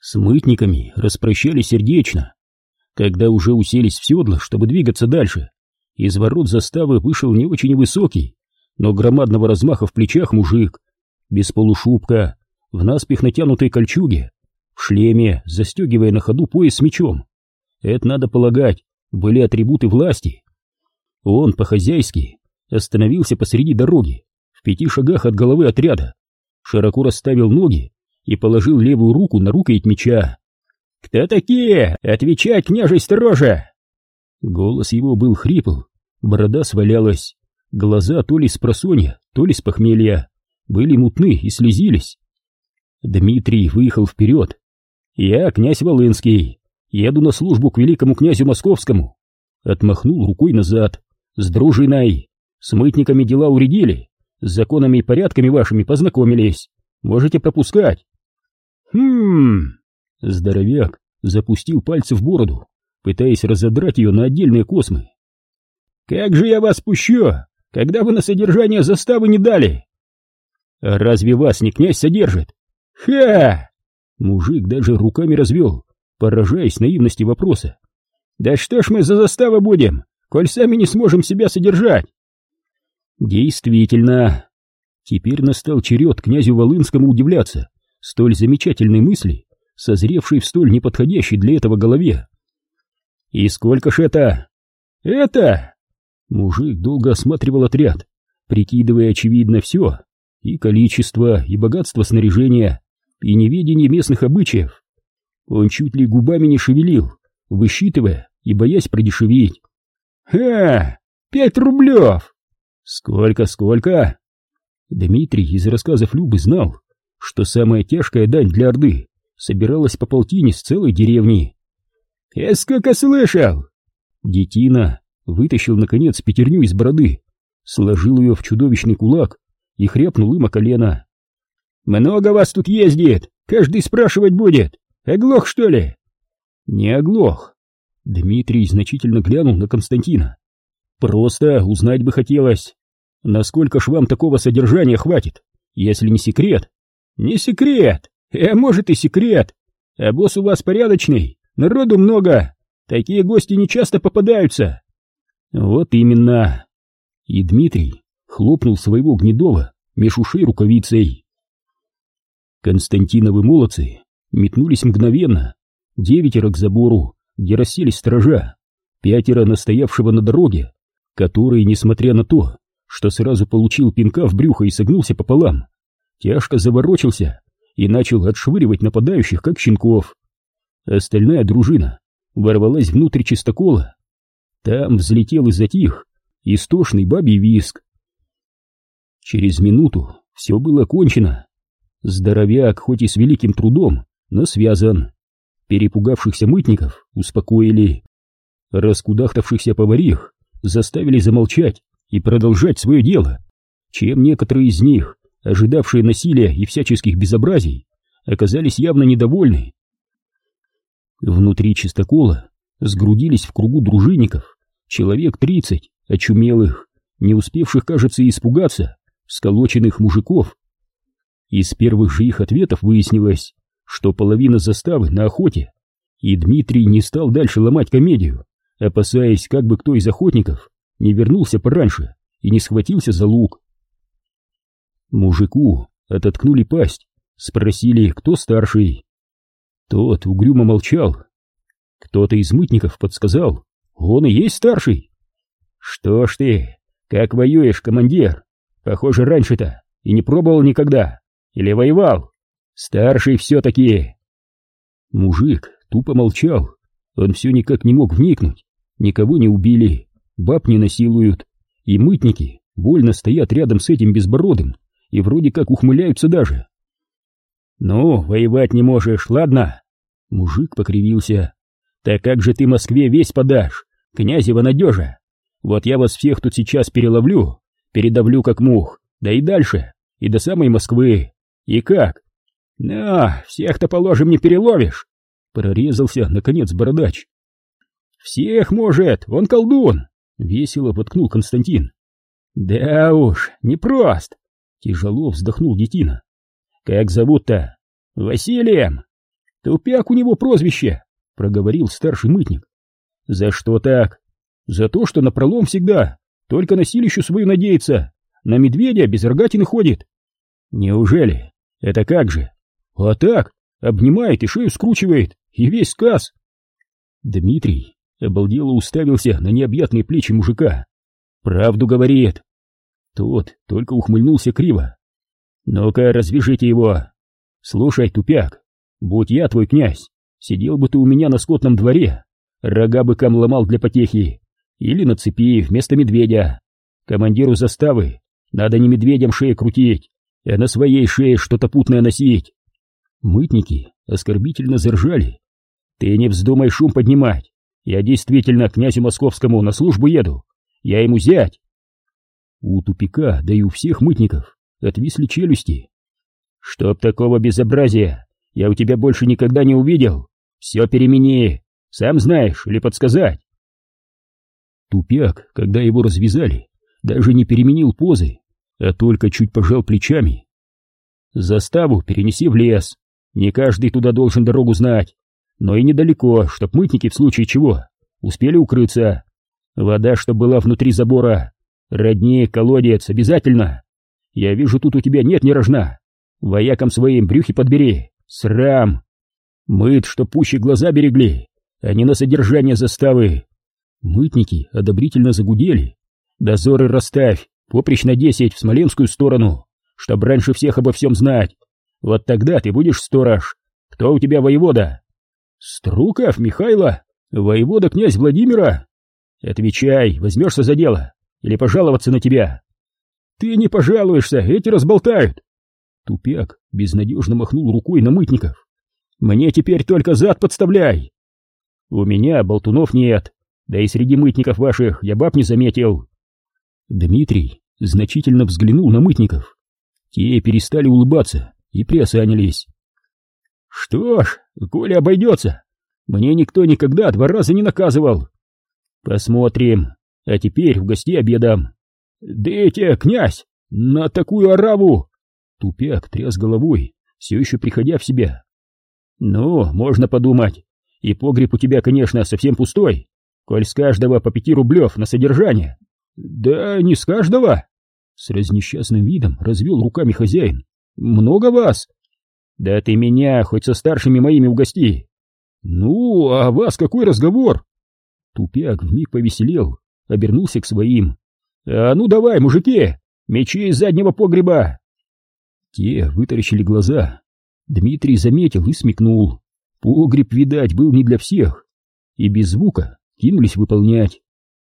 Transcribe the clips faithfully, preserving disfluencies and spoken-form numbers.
С мытниками распрощались сердечно. Когда уже уселись в седло, чтобы двигаться дальше, из ворот заставы вышел не очень высокий, но громадного размаха в плечах мужик, без полушубка, в наспех натянутой кольчуге, в шлеме, застегивая на ходу пояс с мечом. Это, надо полагать, были атрибуты власти. Он по-хозяйски остановился посреди дороги, в пяти шагах от головы отряда, широко расставил ноги и положил левую руку на рукоять меча. «Кто такие? Отвечать, княжий сторожа!» Голос его был хрипл, борода свалялась, глаза то ли с просонья, то ли с похмелья были мутны и слезились. Дмитрий выехал вперед. «Я князь Волынский, еду на службу к великому князю Московскому». Отмахнул рукой назад. «С дружиной, с мытниками дела уредили, с законами и порядками вашими познакомились, можете пропускать». «Хм...» Здоровяк запустил пальцы в бороду, пытаясь разодрать ее на отдельные космы. «Как же я вас пущу, когда вы на содержание заставы не дали?» «А разве вас не князь содержит?» «Ха!» Мужик даже руками развел, поражаясь наивности вопроса. «Да что ж мы за заставу будем, коль сами не сможем себя содержать?» Действительно, теперь настал черед князю Волынскому удивляться столь замечательной мысли, созревшей в столь неподходящей для этого голове. «И сколько ж это?» «Это?» Мужик долго осматривал отряд, прикидывая очевидно все, и количество, и богатство снаряжения, и неведение местных обычаев. Он чуть ли губами не шевелил, высчитывая и боясь продешевить. «Ха! Пять рублев!» «Сколько, сколько?» Дмитрий из рассказов Любы знал, что самая тяжкая дань для Орды собиралась по полтине с целой деревни. «Я сколько слышал!» Детина вытащил, наконец, пятерню из бороды, сложил ее в чудовищный кулак и хряпнул им о колено. «Много вас тут ездит, каждый спрашивать будет. Оглох, что ли?» «Не оглох». Дмитрий значительно глянул на Константина. «Просто узнать бы хотелось, насколько ж вам такого содержания хватит, если не секрет?» «Не секрет, а может и секрет. А босс у вас порядочный, народу много, такие гости не часто попадаются». «Вот именно». И Дмитрий хлопнул своего гнедого меж ушей рукавицей. Константиновы молодцы метнулись мгновенно, девятеро к забору, где расселись сторожа, пятеро настоявшего на дороге, который, несмотря на то, что сразу получил пинка в брюхо и согнулся пополам, тяжко заворочился и начал отшвыривать нападающих, как щенков. Остальная дружина ворвалась внутрь чистокола. Там взлетел и затих истошный бабий визг. Через минуту все было кончено. Здоровяк, хоть и с великим трудом, но связан. Перепугавшихся мытников успокоили. Раскудахтавшихся поварих заставили замолчать и продолжать свое дело, чем некоторые из них, ожидавшие насилия и всяческих безобразий, оказались явно недовольны. Внутри чистокола сгрудились в кругу дружинников человек тридцать очумелых, не успевших, кажется, и испугаться, всколоченных мужиков. Из первых же их ответов выяснилось, что половина заставы на охоте, и Дмитрий не стал дальше ломать комедию, опасаясь, как бы кто из охотников не вернулся пораньше и не схватился за лук. Мужику ототкнули пасть, спросили, кто старший. Тот угрюмо молчал. Кто-то из мытников подсказал: он и есть старший. «Что ж ты, как воюешь, командир? Похоже, раньше-то и не пробовал никогда. Или воевал? Старший все-таки!» Мужик тупо молчал. Он все никак не мог вникнуть. Никого не убили, баб не насилуют, и мытники больно стоят рядом с этим безбородым и вроде как ухмыляются даже. «Ну, воевать не можешь, ладно?» Мужик покривился. «Так как же ты Москве весть подашь, князева надежа? Вот я вас всех тут сейчас переловлю, передавлю как мух, да и дальше, и до самой Москвы. И как?» «Ну, всех-то, положим, не переловишь», — прорезался, наконец, бородач. «Всех может, он колдун», — весело воткнул Константин. «Да уж, непрост», — тяжело вздохнул детина. «Как зовут-то?» «Василием». Тупяк у него прозвище, проговорил старший мытник. За что так? За то, что напролом всегда, только на силищу свою надеется, на медведя без рогатины ходит. Неужели? Это как же? А так, обнимает и шею скручивает, и весь сказ. Дмитрий обалдело уставился на необъятные плечи мужика. Правду говорит. Тот только ухмыльнулся криво. Ну-ка, развяжите его. Слушай, тупяк, будь я твой князь, сидел бы ты у меня на скотном дворе, рога быкам ломал для потехи, или на цепи вместо медведя. Командиру заставы надо не медведям шею крутить, а на своей шее что-то путное носить. Мытники оскорбительно заржали. Ты не вздумай шум поднимать. Я действительно к князю московскому на службу еду. Я ему зять. У тупика, да и у всех мытников отвисли челюсти. Чтоб такого безобразия я у тебя больше никогда не увидел. Все перемени. Сам знаешь или подсказать? Тупяк, когда его развязали, даже не переменил позы, а только чуть пожал плечами. Заставу перенеси в лес. Не каждый туда должен дорогу знать, но и недалеко, чтоб мытники в случае чего успели укрыться. Вода, чтоб была внутри забора. Родник, колодец, обязательно. Я вижу, тут у тебя нет ни рожна. Воякам своим брюхи подбери. Срам. Мыт, чтоб пуще глаза берегли, а не на содержание заставы. Мытники одобрительно загудели. Дозоры расставь, поприщ на десять в Смоленскую сторону, чтоб раньше всех обо всем знать. Вот тогда ты будешь сторож. Кто у тебя воевода? Струков Михайло, воевода князь Владимира. Отвечай, возьмешься за дело или пожаловаться на тебя? Ты не пожалуешься, эти разболтают. Тупяк безнадежно махнул рукой на мытников. Мне теперь только зад подставляй. У меня болтунов нет, да и среди мытников ваших я баб не заметил. Дмитрий значительно взглянул на мытников. Те перестали улыбаться и приосанились. Что ж, коли обойдется, мне никто никогда два раза не наказывал. Посмотрим, а теперь угости обедом. Дайте, князь, на такую ораву. Тупяк тряс головой, все еще приходя в себя. Ну, можно подумать, и погреб у тебя, конечно, совсем пустой, коль с каждого по пяти рублев на содержание. Да не с каждого. С разнесчастным видом развел руками хозяин. Много вас? Да ты меня хоть со старшими моими угости. Ну, а вас какой разговор? Тупяк вмиг повеселел, обернулся к своим. А ну давай, мужики, мечи из заднего погреба. Те вытаращили глаза. Дмитрий заметил и смекнул. Погреб, видать, был не для всех. И без звука кинулись выполнять.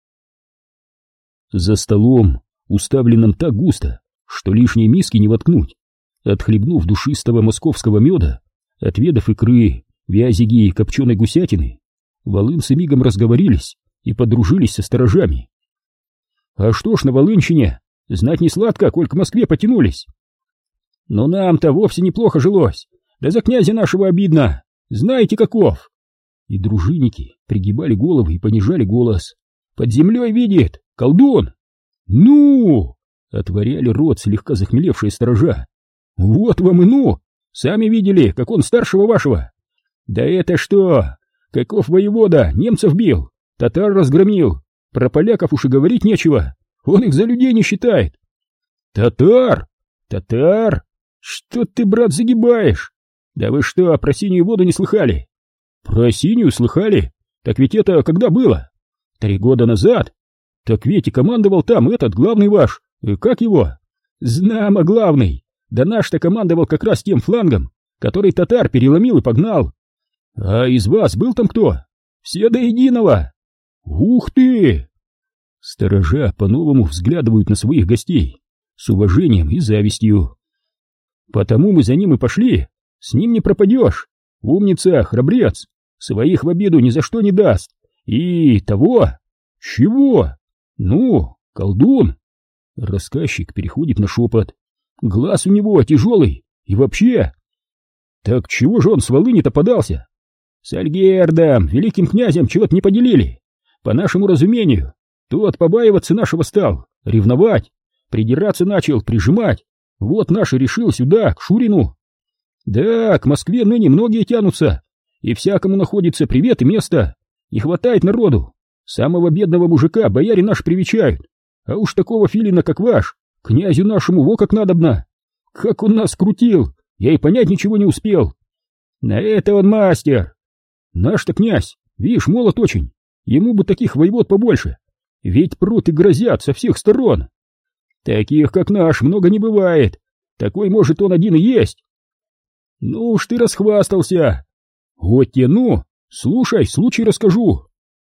За столом, уставленным так густо, что лишние миски не воткнуть, отхлебнув душистого московского меда, отведав икры, вязиги и копченой гусятины, волынцы мигом разговорились и подружились со сторожами. А что ж на Волынщине, знать не сладко, коль к Москве потянулись. Но нам-то вовсе неплохо жилось, да за князя нашего обидно, знаете каков. И дружинники пригибали головы и понижали голос. Под землей видит, колдун. Ну, отворяли рот слегка захмелевшие сторожа. Вот вам и ну, сами видели, как он старшего вашего. Да это что, каков воевода, немцев бил, татар разгромил, про поляков уж и говорить нечего, он их за людей не считает. Татар, татар, что ты, брат, загибаешь? Да вы что, про синюю воду не слыхали? Про синюю слыхали? Так ведь это когда было? Три года назад? Так ведь и командовал там этот главный ваш, как его? Знамо главный. Да наш-то командовал как раз тем флангом, который татар переломил и погнал. А из вас был там кто? Все до единого. Ух ты! Сторожа по-новому взглядывают на своих гостей с уважением и завистью. Потому мы за ним и пошли. С ним не пропадешь. Умница, храбрец. Своих в обиду ни за что не даст. И того. Чего? Ну, колдун. Рассказчик переходит на шепот. Глаз у него тяжелый. И вообще. Так чего же он с Волыни-то подался? С Альгердом, великим князем, чего-то не поделили. По нашему разумению, тот побаиваться нашего стал, ревновать, придираться начал, прижимать. Вот наш и решил сюда, к Шурину. Да, к Москве ныне многие тянутся, и всякому находится привет и место. Не хватает народу. Самого бедного мужика бояре наши привечают. А уж такого филина, как ваш, князю нашему во как надобно. Как он нас крутил, я и понять ничего не успел. На это он мастер. Наш-то князь, видишь, молод очень. Ему бы таких воевод побольше. Ведь прут и грозят со всех сторон. Таких, как наш, много не бывает. Такой, может, он один и есть. Ну уж ты расхвастался. Вот те, ну, слушай, случай расскажу.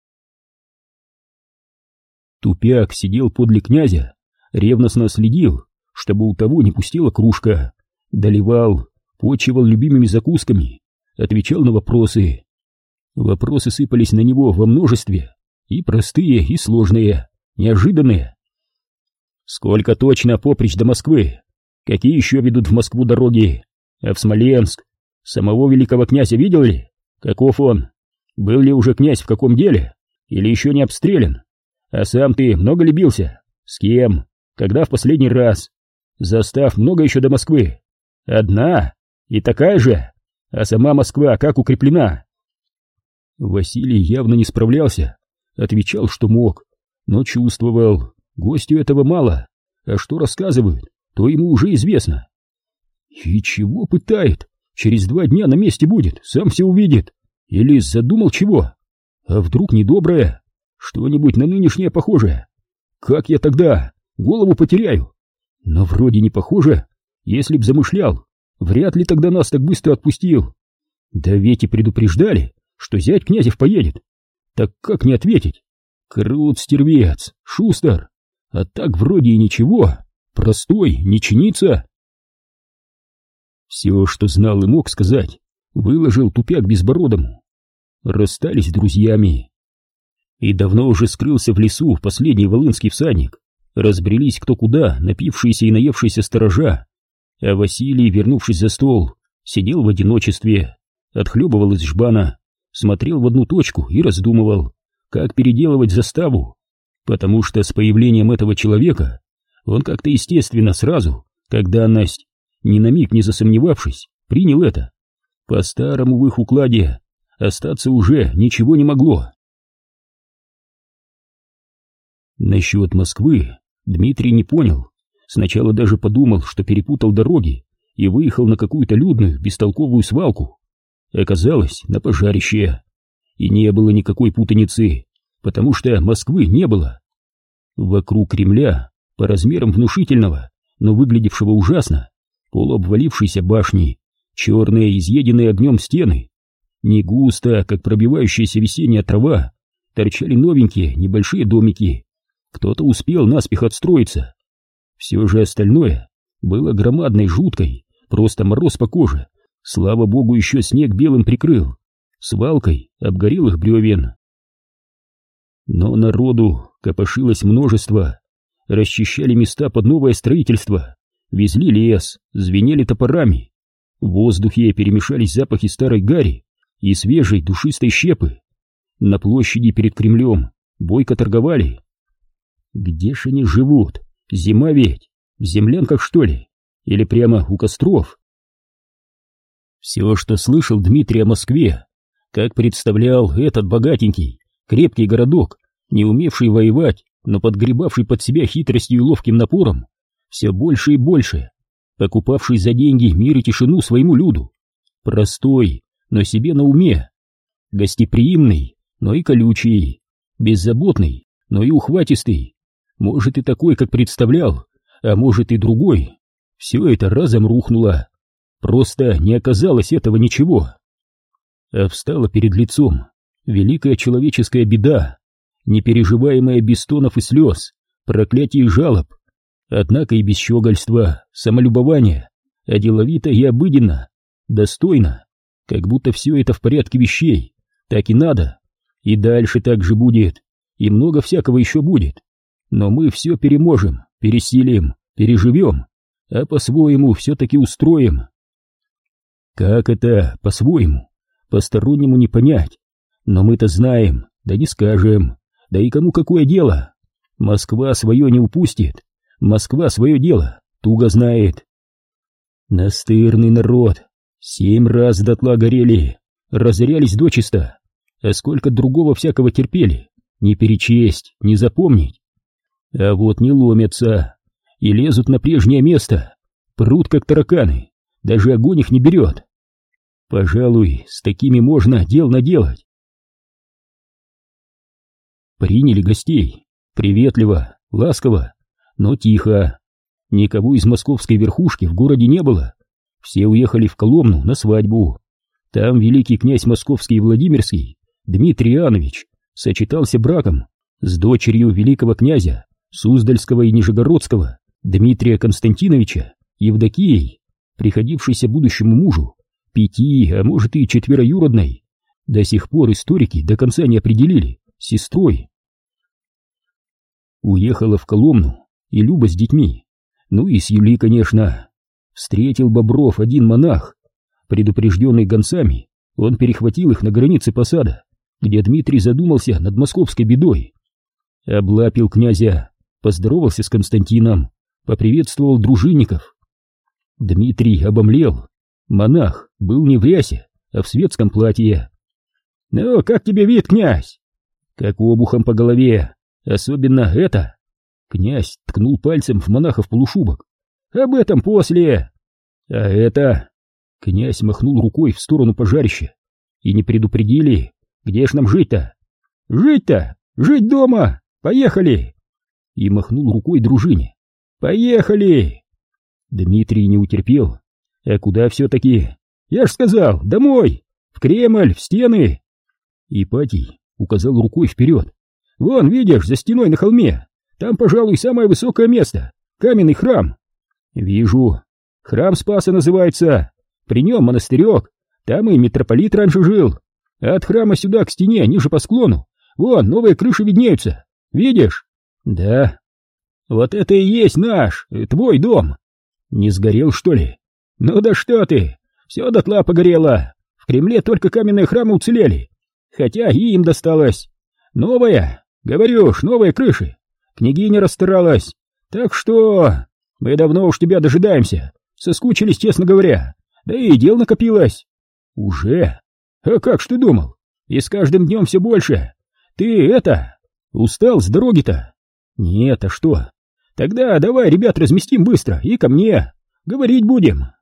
Тупяк сидел подле князя, ревностно следил, чтобы у того не пустила кружка, доливал, почивал любимыми закусками, отвечал на вопросы. Вопросы сыпались на него во множестве, и простые, и сложные, неожиданные. Сколько точно поприщ до Москвы? Какие еще ведут в Москву дороги? А в Смоленск? Самого великого князя видел ли? Каков он? Был ли уже князь в каком деле? Или еще не обстрелян? А сам ты много ли бился? С кем? Когда в последний раз? Застав много еще до Москвы? Одна? И такая же? А сама Москва как укреплена? Василий явно не справлялся, отвечал, что мог, но чувствовал, гостю этого мало, а что рассказывают, то ему уже известно. И чего пытает? Через два дня на месте будет, сам все увидит. Или задумал чего? А вдруг недоброе? Что-нибудь на нынешнее похожее? Как я тогда голову потеряю? Но вроде не похоже. Если б замышлял, вряд ли тогда нас так быстро отпустил. Да ведь и предупреждали, что зять Князев поедет. Так как не ответить? Крут стервец, шустер. А так вроде и ничего. Простой, не чинится. Все, что знал и мог сказать, выложил Тупяк Безбородому. Расстались друзьями. И давно уже скрылся в лесу последний волынский всадник. Разбрелись кто куда, напившиеся и наевшиеся сторожа. А Василий, вернувшись за стол, сидел в одиночестве, отхлебывал из жбана, смотрел в одну точку и раздумывал, как переделывать заставу, потому что с появлением этого человека он как-то естественно сразу, как данность, ни на миг не засомневавшись, принял это. По-старому в их укладе остаться уже ничего не могло. Насчет Москвы Дмитрий не понял. Сначала даже подумал, что перепутал дороги и выехал на какую-то людную, бестолковую свалку. Оказалось, на пожарище. И не было никакой путаницы, потому что Москвы не было. Вокруг Кремля, по размерам внушительного, но выглядевшего ужасно, полуобвалившиеся башни, черные, изъеденные огнем стены. Не густо, как пробивающаяся весенняя трава, торчали новенькие небольшие домики. Кто-то успел наспех отстроиться. Все же остальное было громадной, жуткой, просто мороз по коже. Слава богу, еще снег белым прикрыл, свалкой обгорелых бревен. Но народу копошилось множество, расчищали места под новое строительство, везли лес, звенели топорами. В воздухе перемешались запахи старой гари и свежей душистой щепы. На площади перед Кремлем бойко торговали. Где ж они живут? Зима ведь. В землянках, что ли? Или прямо у костров? Все, что слышал Дмитрий о Москве, как представлял этот богатенький, крепкий городок, не умевший воевать, но подгребавший под себя хитростью и ловким напором, все больше и больше, покупавший за деньги мир и тишину своему люду, простой, но себе на уме, гостеприимный, но и колючий, беззаботный, но и ухватистый, может и такой, как представлял, а может и другой. Все это разом рухнуло, просто не оказалось этого ничего. А встала перед лицом великая человеческая беда, непереживаемая без стонов и слез, проклятий и жалоб, однако и без щегольства, самолюбования, а деловито и обыденно, достойно, как будто все это в порядке вещей, так и надо, и дальше так же будет, и много всякого еще будет, но мы все переможем, пересилим, переживем, а по-своему все-таки устроим. Как это по-своему? Постороннему не понять, но мы-то знаем, да не скажем, да и кому какое дело? Москва свое не упустит, Москва свое дело туго знает. Настырный народ, семь раз дотла горели, разорялись дочисто, а сколько другого всякого терпели, не перечесть, не запомнить. А вот не ломятся и лезут на прежнее место, прут как тараканы, даже огонь их не берет. Пожалуй, с такими можно дел наделать. Приняли гостей, приветливо, ласково, но тихо. Никого из московской верхушки в городе не было. Все уехали в Коломну на свадьбу. Там великий князь московский и Владимирский, Дмитрий Иоаннович, сочетался браком с дочерью великого князя Суздальского и Нижегородского Дмитрия Константиновича Евдокией, приходившейся будущему мужу пяти, а может и четвероюродной, до сих пор историки до конца не определили, сестрой. Уехала в Коломну и Люба с детьми, ну и с Юлей, конечно. Встретил Бобров один монах. Предупрежденный гонцами, он перехватил их на границе посада, где Дмитрий задумался над московской бедой. Облапил князя, поздоровался с Константином, поприветствовал дружинников. Дмитрий обомлел. Монах был не в рясе, а в светском платье. «Ну, как тебе вид, князь?» «Как обухом по голове, особенно это». Князь ткнул пальцем в монаха в полушубок. «Об этом после». «А это?» Князь махнул рукой в сторону пожарища. «И не предупредили? Где ж нам жить-то?» «Жить-то? Жить дома! Поехали!» И махнул рукой дружине. «Поехали!» Дмитрий не утерпел. «А куда все-таки?» «Я ж сказал, домой! В Кремль, в стены!» Ипатий указал рукой вперед. «Вон, видишь, за стеной на холме. Там, пожалуй, самое высокое место. Каменный храм». «Вижу. Храм Спаса называется. При нем монастырек. Там и митрополит раньше жил. А от храма сюда, к стене, ниже по склону, вон, новые крыши виднеются. Видишь?» «Да». «Вот это и есть наш, твой дом». «Не сгорел, что ли?» «Ну да что ты, все дотла погорело. В Кремле только каменные храмы уцелели. Хотя и им досталось. Новая, говорю ж, новые крыши. Княгиня расстаралась. Так что мы давно уж тебя дожидаемся. Соскучились, честно говоря. Да и дел накопилось». «Уже? А как ж ты думал? И с каждым днем все больше. Ты это, устал с дороги-то?» «Нет, а что?» «Тогда давай ребят разместим быстро и ко мне. Говорить будем».